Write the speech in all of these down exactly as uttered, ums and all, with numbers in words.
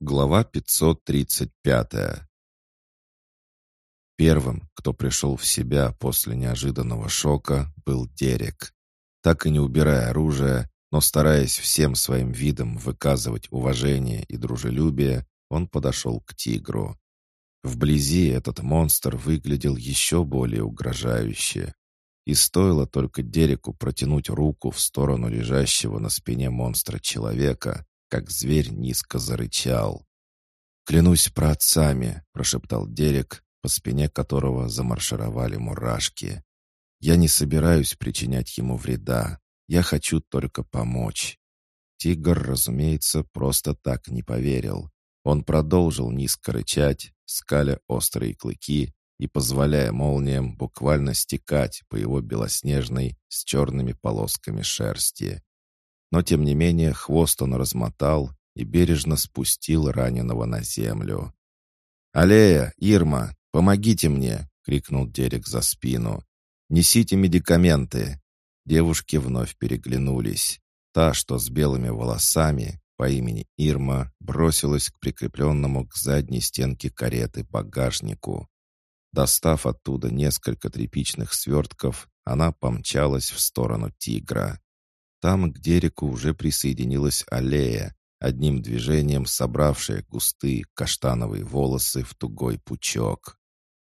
Глава пятьсот тридцать пятая. Первым, кто пришел в себя после неожиданного шока, был Дерек. Так и не убирая оружие, но стараясь всем своим видом выказывать уважение и дружелюбие, он подошел к тигру. Вблизи этот монстр выглядел еще более угрожающе. И стоило только Дереку протянуть руку в сторону лежащего на спине монстра человека, как зверь низко зарычал. «Клянусь праотцами», — прошептал Дерек, по спине которого замаршировали мурашки. «Я не собираюсь причинять ему вреда. Я хочу только помочь». Тигр, разумеется, просто так не поверил. Он продолжил низко рычать, скаля острые клыки и позволяя молниям буквально стекать по его белоснежной с черными полосками шерсти. Но, тем не менее, хвост он размотал и бережно спустил раненого на землю. «Аллея, Ирма, помогите мне!» — крикнул Дерек за спину. «Несите медикаменты!» Девушки вновь переглянулись. Та, что с белыми волосами, по имени Ирма, бросилась к прикрепленному к задней стенке кареты багажнику. Достав оттуда несколько тряпичных свертков, она помчалась в сторону тигра. Там к Дереку уже присоединилась Аллея, одним движением собравшая густые каштановые волосы в тугой пучок.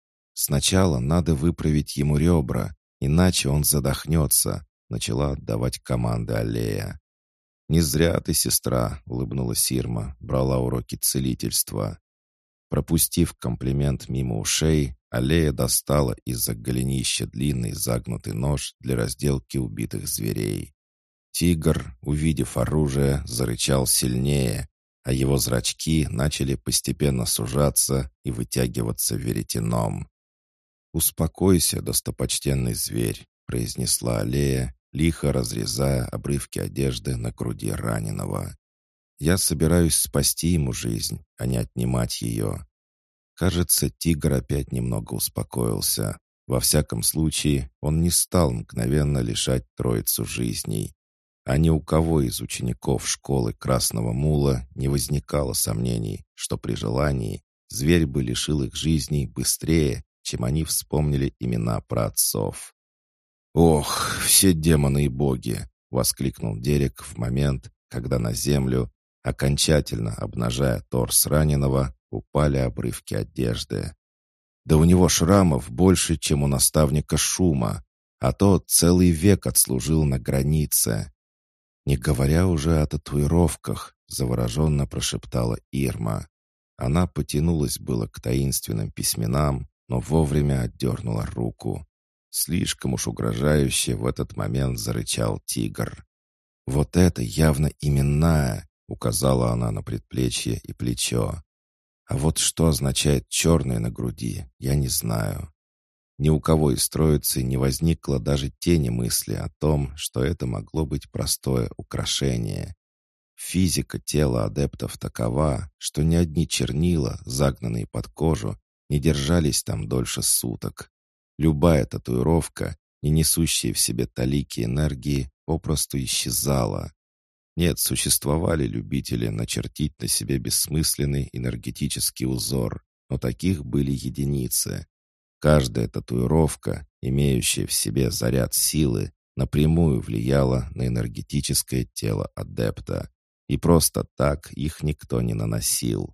«Сначала надо выправить ему ребра, иначе он задохнется», — начала отдавать команды Аллея. «Не зря ты, сестра», — улыбнулась Ирма, брала уроки целительства. Пропустив комплимент мимо ушей, Аллея достала из-за голенища длинный загнутый нож для разделки убитых зверей. Тигр, увидев оружие, зарычал сильнее, а его зрачки начали постепенно сужаться и вытягиваться веретеном. «Успокойся, достопочтенный зверь», — произнесла Аллея, лихо разрезая обрывки одежды на груди раненого. «Я собираюсь спасти ему жизнь, а не отнимать ее». Кажется, тигр опять немного успокоился. Во всяком случае, он не стал мгновенно лишать троицу жизней. А ни у кого из учеников школы Красного Мула не возникало сомнений, что при желании зверь бы лишил их жизней быстрее, чем они вспомнили имена праотцов. «Ох, все демоны и боги!» — воскликнул Дерек в момент, когда на землю, окончательно обнажая торс раненого, упали обрывки одежды. «Да у него шрамов больше, чем у наставника Шума, а тот целый век отслужил на границе». «Не говоря уже о татуировках», — завороженно прошептала Ирма. Она потянулась было к таинственным письменам, но вовремя отдернула руку. Слишком уж угрожающе в этот момент зарычал тигр. «Вот это явно именная», — указала она на предплечье и плечо. «А вот что означает черное на груди, я не знаю». Ни у кого из троицы не возникло даже тени мысли о том, что это могло быть простое украшение. Физика тела адептов такова, что ни одни чернила, загнанные под кожу, не держались там дольше суток. Любая татуировка, не несущая в себе талики энергии, попросту исчезала. Нет, существовали любители начертить на себе бессмысленный энергетический узор, но таких были единицы. Каждая татуировка, имеющая в себе заряд силы, напрямую влияла на энергетическое тело адепта, и просто так их никто не наносил.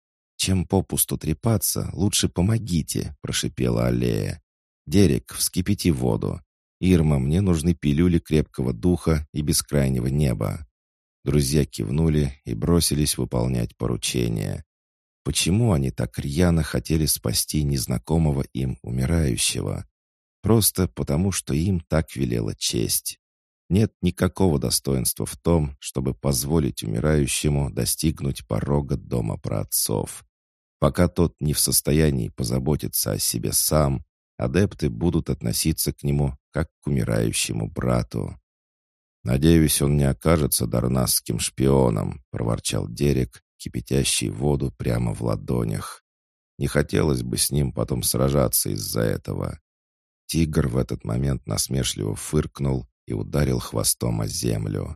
«Чем попусту трепаться, лучше помогите», — прошипела Аллея. «Дерек, вскипяти воду. Ирма, мне нужны пилюли крепкого духа и бескрайнего неба». Друзья кивнули и бросились выполнять поручение. Почему они так рьяно хотели спасти незнакомого им умирающего? Просто потому, что им так велела честь. Нет никакого достоинства в том, чтобы позволить умирающему достигнуть порога дома праотцов. Пока тот не в состоянии позаботиться о себе сам, адепты будут относиться к нему как к умирающему брату. «Надеюсь, он не окажется дарнасским шпионом», — проворчал Дерек, кипятящий воду прямо в ладонях. Не хотелось бы с ним потом сражаться из-за этого. Тигр в этот момент насмешливо фыркнул и ударил хвостом о землю.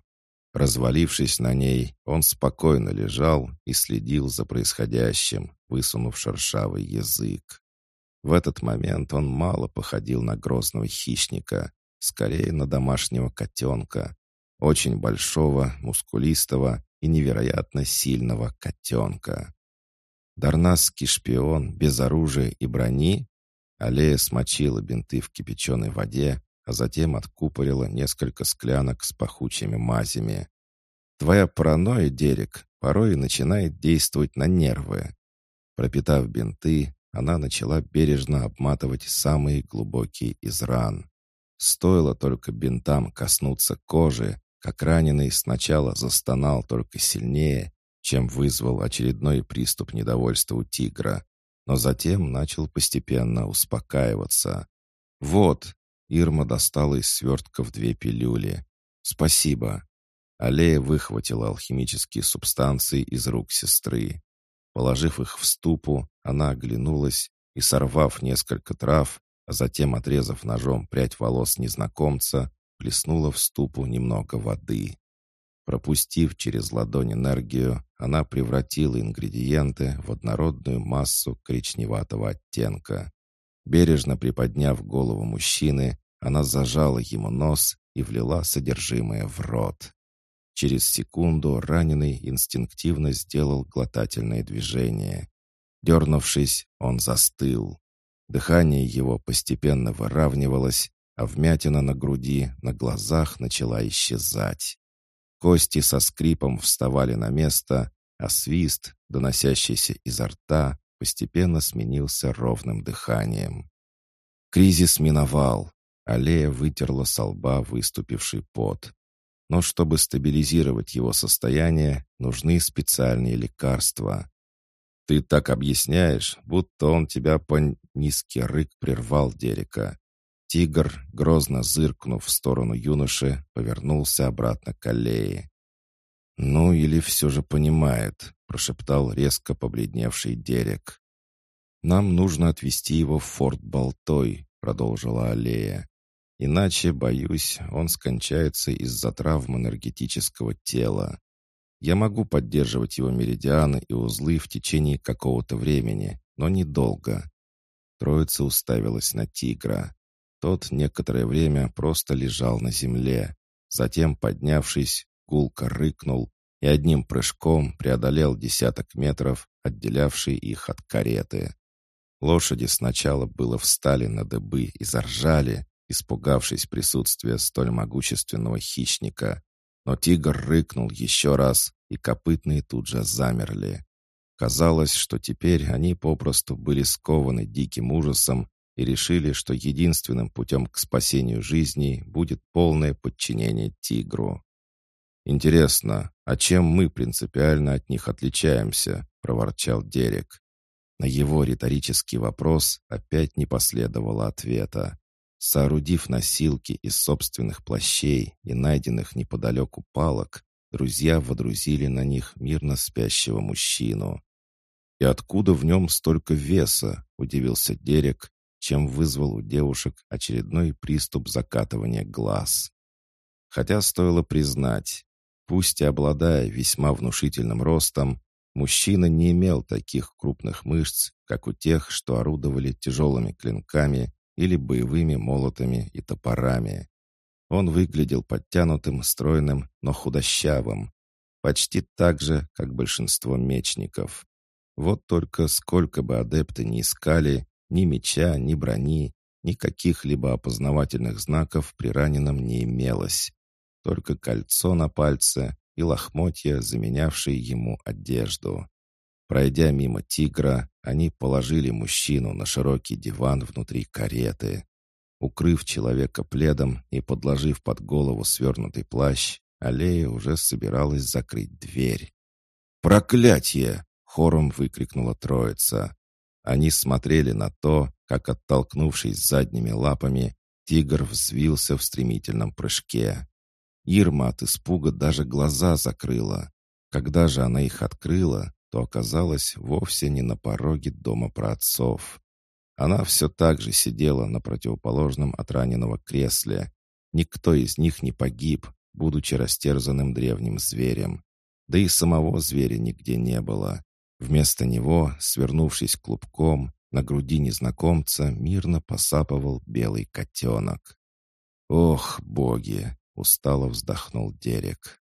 Развалившись на ней, он спокойно лежал и следил за происходящим, высунув шершавый язык. В этот момент он мало походил на грозного хищника, скорее на домашнего котенка, очень большого, мускулистого и невероятно сильного котенка. Дарнасский шпион без оружия и брони? Аллея смочила бинты в кипяченой воде, а затем откупорила несколько склянок с пахучими мазями. Твоя паранойя, Дерек, порой начинает действовать на нервы. Пропитав бинты, она начала бережно обматывать самые глубокие из ран. Стоило только бинтам коснуться кожи, как раненый сначала застонал только сильнее, чем вызвал очередной приступ недовольства у тигра, но затем начал постепенно успокаиваться. «Вот!» — Ирма достала из свертков две пилюли. «Спасибо!» Аллея выхватила алхимические субстанции из рук сестры. Положив их в ступу, она оглянулась и, сорвав несколько трав, а затем, отрезав ножом прядь волос незнакомца, плеснула в ступу немного воды. Пропустив через ладонь энергию, она превратила ингредиенты в однородную массу коричневатого оттенка. Бережно приподняв голову мужчины, она зажала ему нос и влила содержимое в рот. Через секунду раненый инстинктивно сделал глотательное движение. Дернувшись, он застыл. Дыхание его постепенно выравнивалось, а вмятина на груди на глазах начала исчезать. Кости со скрипом вставали на место, а свист, доносящийся изо рта, постепенно сменился ровным дыханием. Кризис миновал. Аллея вытерла со лба выступивший пот. Но чтобы стабилизировать его состояние, нужны специальные лекарства. «Ты так объясняешь, будто он тебя по...» Низкий рык прервал Дерека. Тигр, грозно зыркнув в сторону юноши, повернулся обратно к аллее. «Ну, или все же понимает», — прошептал резко побледневший Дерек. «Нам нужно отвезти его в форт Болтой», — продолжила аллея. «Иначе, боюсь, он скончается из-за травм энергетического тела. Я могу поддерживать его меридианы и узлы в течение какого-то времени, но недолго». Троица уставилась на тигра. Тот некоторое время просто лежал на земле. Затем, поднявшись, гулко рыкнул и одним прыжком преодолел десяток метров, отделявший их от кареты. Лошади сначала было встали на дыбы и заржали, испугавшись присутствия столь могущественного хищника. Но тигр рыкнул еще раз, и копытные тут же замерли. Казалось, что теперь они попросту были скованы диким ужасом и решили, что единственным путем к спасению жизни будет полное подчинение тигру. «Интересно, а чем мы принципиально от них отличаемся?» — проворчал Дерек. На его риторический вопрос опять не последовало ответа. Соорудив носилки из собственных плащей и найденных неподалеку палок, друзья водрузили на них мирно спящего мужчину. «И откуда в нем столько веса?» — удивился Дерек, чем вызвал у девушек очередной приступ закатывания глаз. Хотя стоило признать, пусть и обладая весьма внушительным ростом, мужчина не имел таких крупных мышц, как у тех, что орудовали тяжелыми клинками или боевыми молотами и топорами. Он выглядел подтянутым, стройным, но худощавым, почти так же, как большинство мечников. Вот только сколько бы адепты ни искали, ни меча, ни брони, ни каких-либо опознавательных знаков при раненом не имелось. Только кольцо на пальце и лохмотья, заменявшие ему одежду. Пройдя мимо тигра, они положили мужчину на широкий диван внутри кареты. Укрыв человека пледом и подложив под голову свернутый плащ, аллея уже собиралась закрыть дверь. «Проклятье!» — хором выкрикнула троица. Они смотрели на то, как, оттолкнувшись задними лапами, тигр взвился в стремительном прыжке. Ирма от испуга даже глаза закрыла. Когда же она их открыла, то оказалась вовсе не на пороге дома праотцов. Она все так же сидела на противоположном от раненого кресле. Никто из них не погиб, будучи растерзанным древним зверем. Да и самого зверя нигде не было. Вместо него, свернувшись клубком, на груди незнакомца мирно посапывал белый котенок. «Ох, боги!» — устало вздохнул Дерек.